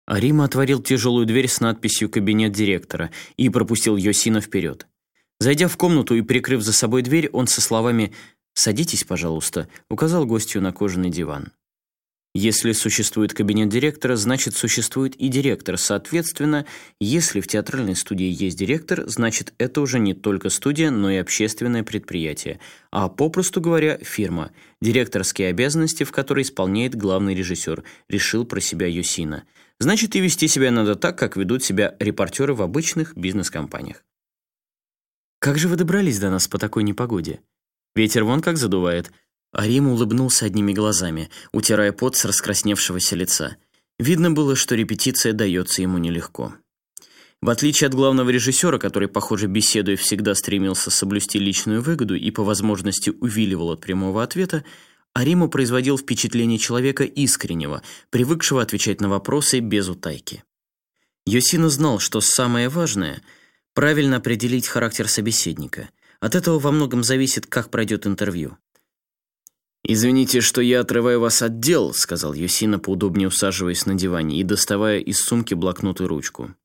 Арима отворил тяжелую дверь с надписью «Кабинет директора» и пропустил Йосина вперед. Зайдя в комнату и прикрыв за собой дверь, он со словами «Садитесь, пожалуйста», указал гостю на кожаный диван. Если существует кабинет директора, значит, существует и директор. Соответственно, если в театральной студии есть директор, значит, это уже не только студия, но и общественное предприятие, а, попросту говоря, фирма, директорские обязанности, в которой исполняет главный режиссер, решил про себя Йосина. Значит, и вести себя надо так, как ведут себя репортеры в обычных бизнес-компаниях. «Как же вы добрались до нас по такой непогоде? Ветер вон как задувает». Арима улыбнулся одними глазами, утирая пот с раскрасневшегося лица. Видно было, что репетиция дается ему нелегко. В отличие от главного режиссера, который, похоже, беседуя всегда стремился соблюсти личную выгоду и по возможности увиливал от прямого ответа, Арима производил впечатление человека искреннего, привыкшего отвечать на вопросы без утайки. Йосина знал, что самое важное – правильно определить характер собеседника. От этого во многом зависит, как пройдет интервью. «Извините, что я отрываю вас от дел», — сказал Йосина, поудобнее усаживаясь на диване и доставая из сумки блокнот и ручку.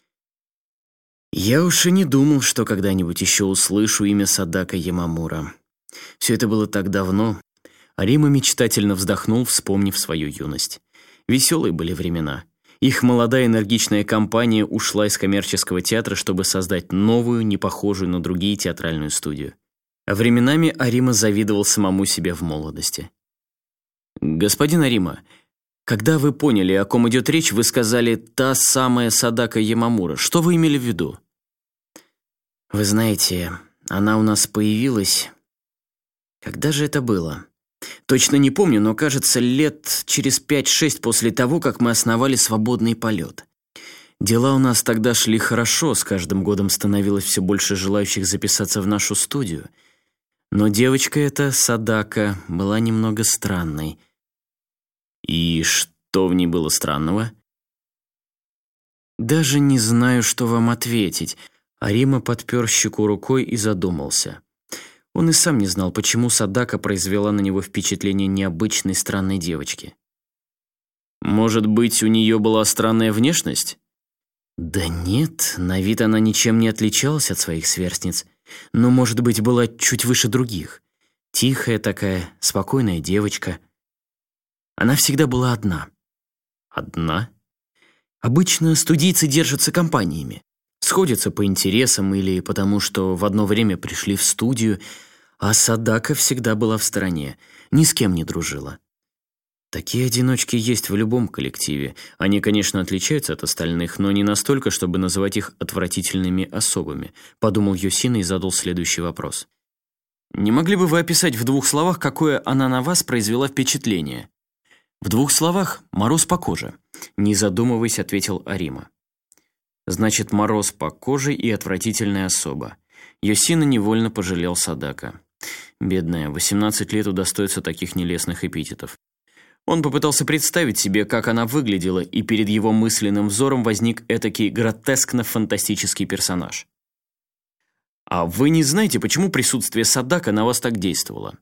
«Я уж и не думал, что когда-нибудь еще услышу имя Садака Ямамура. Все это было так давно». Арима мечтательно вздохнул, вспомнив свою юность. Веселые были времена. Их молодая энергичная компания ушла из коммерческого театра, чтобы создать новую, не похожую на другие театральную студию. А временами Арима завидовал самому себе в молодости. «Господин Арима, когда вы поняли, о ком идет речь, вы сказали «та самая Садака Ямамура». Что вы имели в виду?» «Вы знаете, она у нас появилась... Когда же это было? Точно не помню, но, кажется, лет через 5-6 после того, как мы основали «Свободный полет». Дела у нас тогда шли хорошо, с каждым годом становилось все больше желающих записаться в нашу студию. Но девочка эта, Садака, была немного странной. И что в ней было странного? Даже не знаю, что вам ответить. Арима подпер щеку рукой и задумался. Он и сам не знал, почему Садака произвела на него впечатление необычной странной девочки. Может быть, у нее была странная внешность? Да нет, на вид она ничем не отличалась от своих сверстниц. Но, может быть, была чуть выше других. Тихая такая, спокойная девочка. Она всегда была одна. Одна? Обычно студийцы держатся компаниями. Сходятся по интересам или потому, что в одно время пришли в студию, а Садака всегда была в стороне, ни с кем не дружила. Такие одиночки есть в любом коллективе. Они, конечно, отличаются от остальных, но не настолько, чтобы называть их отвратительными особами, подумал Йосина и задал следующий вопрос. Не могли бы вы описать в 2 словах, какое она на вас произвела впечатление? В 2 словах – мороз по коже, не задумываясь, ответил Арима. Значит, мороз по коже и отвратительная особа. Йосина невольно пожалел Садака. Бедная, 18 лет удостоится таких нелестных эпитетов. Он попытался представить себе, как она выглядела, и перед его мысленным взором возник этакий гротескно-фантастический персонаж. «А вы не знаете, почему присутствие Садака на вас так действовало?»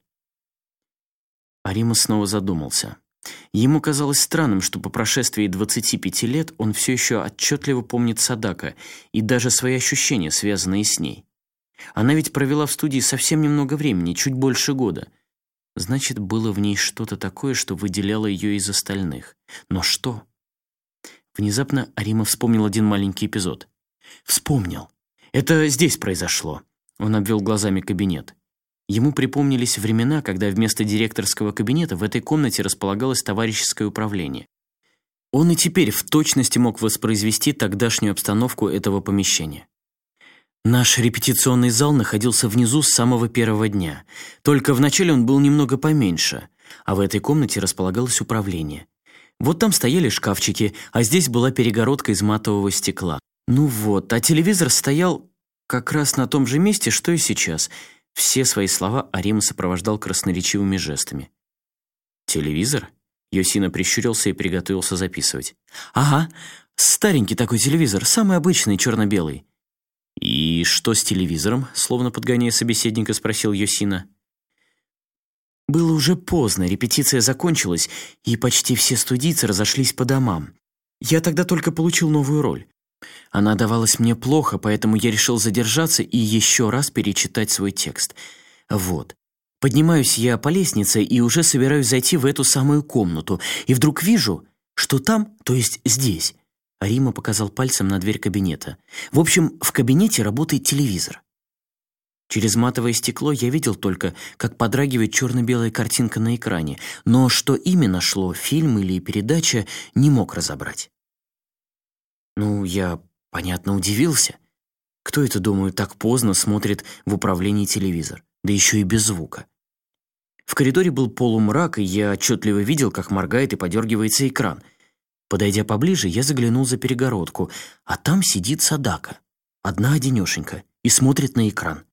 Арима снова задумался. Ему казалось странным, что по прошествии 25 лет он все еще отчетливо помнит Садака и даже свои ощущения, связанные с ней. Она ведь провела в студии совсем немного времени, чуть больше года. Значит, было в ней что-то такое, что выделяло ее из остальных. Но что? Внезапно Арима вспомнил один маленький эпизод. Вспомнил. Это здесь произошло. Он обвел глазами кабинет. Ему припомнились времена, когда вместо директорского кабинета в этой комнате располагалось товарищеское управление. Он и теперь в точности мог воспроизвести тогдашнюю обстановку этого помещения. Наш репетиционный зал находился внизу с самого первого дня. Только вначале он был немного поменьше, а в этой комнате располагалось управление. Вот там стояли шкафчики, а здесь была перегородка из матового стекла. Ну вот, а телевизор стоял как раз на том же месте, что и сейчас. Все свои слова Арима сопровождал красноречивыми жестами. «Телевизор?» Йосина прищурился и приготовился записывать. «Ага, старенький такой телевизор, самый обычный, черно-белый». «И что с телевизором?» — словно подгоняя собеседника, спросил Йосина. Было уже поздно, репетиция закончилась, и почти все студийцы разошлись по домам. Я тогда только получил новую роль. Она давалась мне плохо, поэтому я решил задержаться и еще раз перечитать свой текст. Вот. Поднимаюсь я по лестнице и уже собираюсь зайти в эту самую комнату, и вдруг вижу, что там, то есть здесь, Рима показал пальцем на дверь кабинета. В общем, в кабинете работает телевизор. Через матовое стекло я видел только, как подрагивает черно-белая картинка на экране, но что именно шло, фильм или передача, не мог разобрать. Ну, я, понятно, удивился. Кто это, думаю, так поздно смотрит в управлении телевизор, да еще и без звука? В коридоре был полумрак, и я отчетливо видел, как моргает и подергивается экран. Подойдя поближе, я заглянул за перегородку, а там сидит Садака, одна-одинешенька, и смотрит на экран.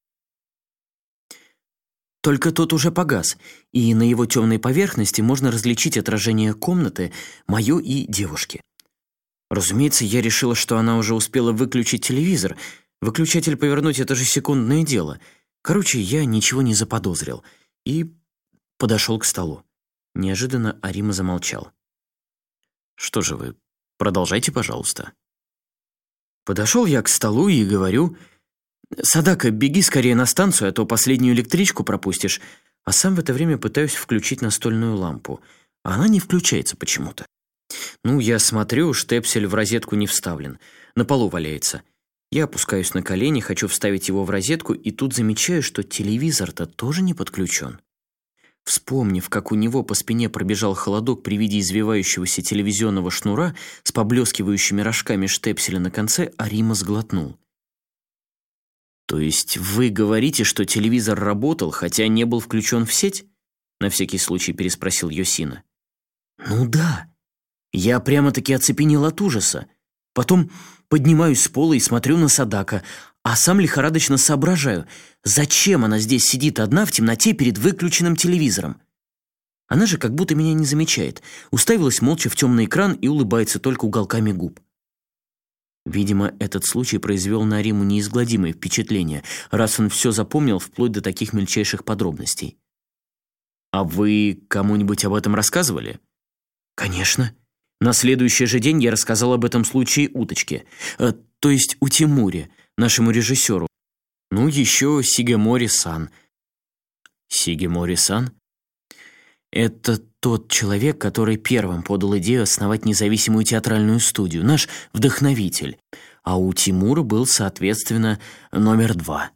Только тот уже погас, и на его темной поверхности можно различить отражение комнаты, мое и девушки. Разумеется, я решила, что она уже успела выключить телевизор. Выключатель повернуть — это же секундное дело. Короче, я ничего не заподозрил и подошел к столу. Неожиданно Арима замолчал. «Что же вы, продолжайте, пожалуйста». Подошел я к столу и говорю: «Садака, беги скорее на станцию, а то последнюю электричку пропустишь». А сам в это время пытаюсь включить настольную лампу, а она не включается почему-то. Ну, я смотрю, штепсель в розетку не вставлен, на полу валяется. Я опускаюсь на колени, хочу вставить его в розетку, и тут замечаю, что телевизор-то тоже не подключен. Вспомнив, как у него по спине пробежал холодок при виде извивающегося телевизионного шнура с поблескивающими рожками штепселя на конце, Арима сглотнул. «То есть вы говорите, что телевизор работал, хотя не был включен в сеть?» На всякий случай переспросил Йосина. «Ну да. Я прямо-таки оцепенел от ужаса. Потом поднимаюсь с пола и смотрю на Садака, а сам лихорадочно соображаю, зачем она здесь сидит одна в темноте перед выключенным телевизором. Она же как будто меня не замечает, уставилась молча в темный экран и улыбается только уголками губ. Видимо, этот случай произвел на Риму неизгладимое впечатление, раз он все запомнил вплоть до таких мельчайших подробностей. «А вы кому-нибудь об этом рассказывали?» «Конечно. На следующий же день я рассказал об этом случае Уточке, то есть у Тимуре, нашему режиссеру. Ну, еще Сигемори-сан». «Сигемори-сан?» «Это тот человек, который первым подал идею основать независимую театральную студию, наш вдохновитель, а у Тимура был, соответственно, номер 2.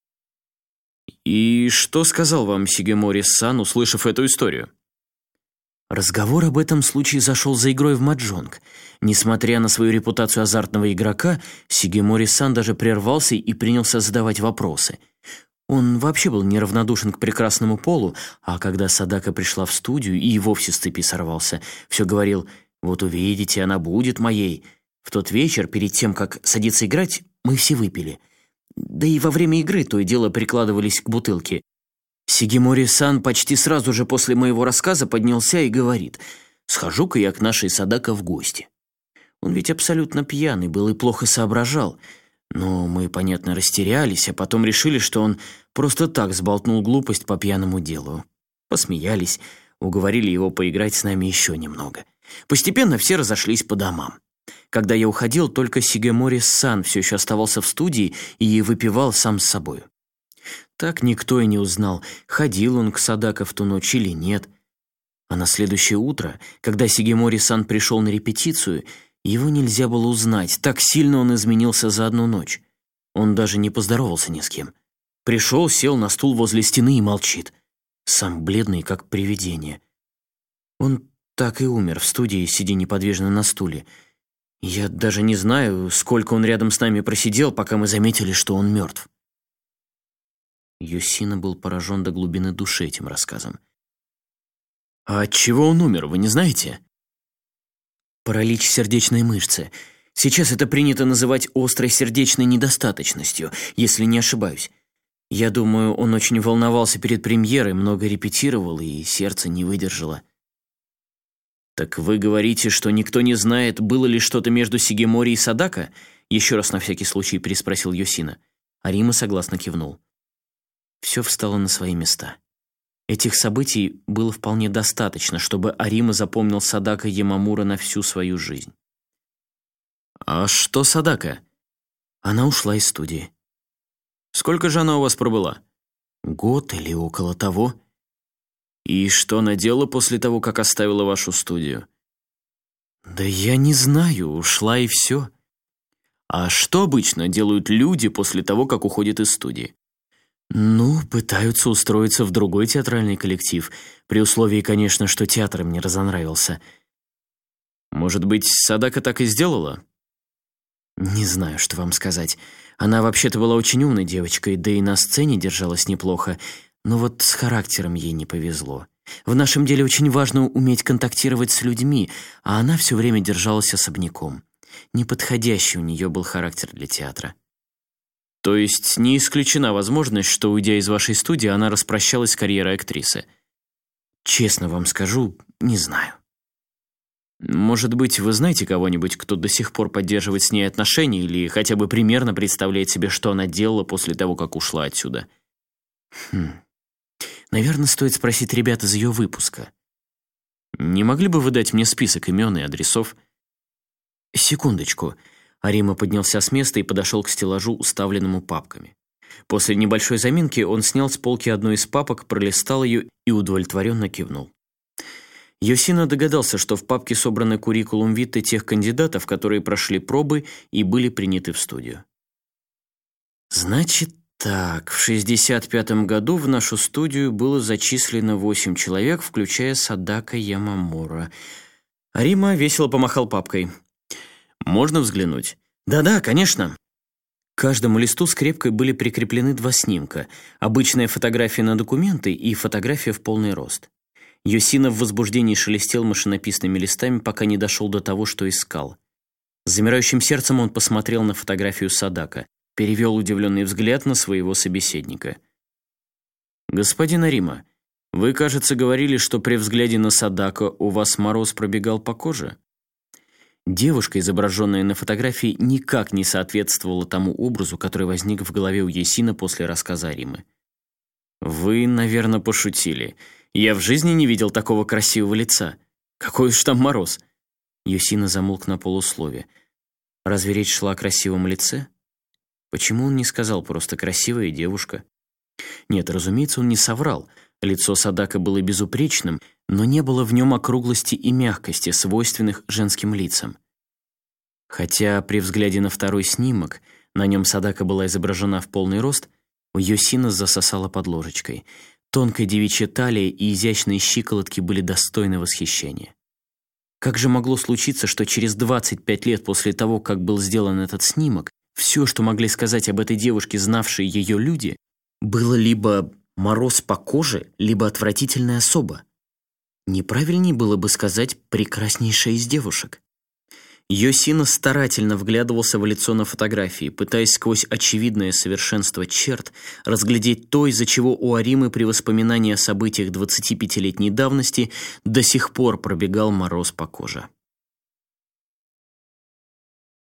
«И что сказал вам Сигемори-сан, услышав эту историю?» Разговор об этом случае зашел за игрой в маджонг. Несмотря на свою репутацию азартного игрока, Сигемори-сан даже прервался и принялся задавать вопросы. Он вообще был неравнодушен к прекрасному полу, а когда Садака пришла в студию и вовсе с цепи сорвался, все говорил: «Вот увидите, она будет моей». В тот вечер, перед тем, как садиться играть, мы все выпили. Да и во время игры то и дело прикладывались к бутылке. Сигемори-сан почти сразу же после моего рассказа поднялся и говорит: «Схожу-ка я к нашей Садака в гости». Он ведь абсолютно пьяный был и плохо соображал. Но мы, понятно, растерялись, а потом решили, что он просто так сболтнул глупость по пьяному делу. Посмеялись, уговорили его поиграть с нами еще немного. Постепенно все разошлись по домам. Когда я уходил, только Сигемори-сан все еще оставался в студии и выпивал сам с собой. Так никто и не узнал, ходил он к Садака в ту ночь или нет. А на следующее утро, когда Сигемори-сан пришел на репетицию, его нельзя было узнать, так сильно он изменился за одну ночь. Он даже не поздоровался ни с кем. Пришел, сел на стул возле стены и молчит. Сам бледный, как привидение. Он так и умер в студии, сидя неподвижно на стуле. Я даже не знаю, сколько он рядом с нами просидел, пока мы заметили, что он мертв. Йосина был поражен до глубины души этим рассказом. «А от чего он умер, вы не знаете?» «Паралич сердечной мышцы. Сейчас это принято называть острой сердечной недостаточностью, если не ошибаюсь. Я думаю, он очень волновался перед премьерой, много репетировал, и сердце не выдержало». «Так вы говорите, что никто не знает, было ли что-то между Сигемори и Садака?» Еще раз на всякий случай переспросил Йосина. Арима согласно кивнул. Все встало на свои места. Этих событий было вполне достаточно, чтобы Арима запомнил Садака Ямамура на всю свою жизнь. А что Садака? Она ушла из студии. Сколько же она у вас пробыла? Год или около того. И что она делала после того, как оставила вашу студию? Да я не знаю, ушла и все. А что обычно делают люди после того, как уходят из студии? Ну, пытаются устроиться в другой театральный коллектив, при условии, конечно, что театр им не разонравился. Может быть, Садака так и сделала? Не знаю, что вам сказать. Она вообще-то была очень умной девочкой, да и на сцене держалась неплохо, но вот с характером ей не повезло. В нашем деле очень важно уметь контактировать с людьми, а она все время держалась особняком. Неподходящий у нее был характер для театра. То есть не исключена возможность, что, уйдя из вашей студии, она распрощалась с карьерой актрисы? Честно вам скажу, не знаю. Может быть, вы знаете кого-нибудь, кто до сих пор поддерживает с ней отношения или хотя бы примерно представляет себе, что она делала после того, как ушла отсюда? Наверное, стоит спросить ребят из ее выпуска. Не могли бы вы дать мне список имен и адресов? Секундочку. Арима поднялся с места и подошел к стеллажу, уставленному папками. После небольшой заминки он снял с полки одну из папок, пролистал ее и удовлетворенно кивнул. Йосина догадался, что в папке собраны куррикулум витэ тех кандидатов, которые прошли пробы и были приняты в студию. Значит так, в 65-м году в нашу студию было зачислено 8 человек, включая Садака Ямамура. Арима весело помахал папкой. «Можно взглянуть?» «Да-да, конечно». К каждому листу скрепкой были прикреплены 2 снимка. Обычная фотография на документы и фотография в полный рост. Йосина в возбуждении шелестел машинописными листами, пока не дошел до того, что искал. С замирающим сердцем он посмотрел на фотографию Садака, перевел удивленный взгляд на своего собеседника. «Господин Арима, вы, кажется, говорили, что при взгляде на Садака у вас мороз пробегал по коже?» Девушка, изображенная на фотографии, никак не соответствовала тому образу, который возник в голове у Йосина после рассказа Аримы. «Вы, наверное, пошутили. Я в жизни не видел такого красивого лица. Какой уж там мороз!» Йосина замолк на полуслове. Разве речь шла о красивом лице? Почему он не сказал просто «красивая девушка»? Нет, разумеется, он не соврал. Лицо Садака было безупречным, но не было в нем округлости и мягкости, свойственных женским лицам. Хотя при взгляде на второй снимок, на нем Садака была изображена в полный рост, у Йосина засосала под ложечкой. Тонкая девичья талия и изящные щиколотки были достойны восхищения. Как же могло случиться, что через 25 лет после того, как был сделан этот снимок, все, что могли сказать об этой девушке, знавшие ее люди, было либо мороз по коже, либо отвратительная особа? Неправильнее было бы сказать «прекраснейшая из девушек». Йосина старательно вглядывался в лицо на фотографии, пытаясь сквозь очевидное совершенство черт разглядеть то, из-за чего у Аримы при воспоминании о событиях 25-летней давности до сих пор пробегал мороз по коже.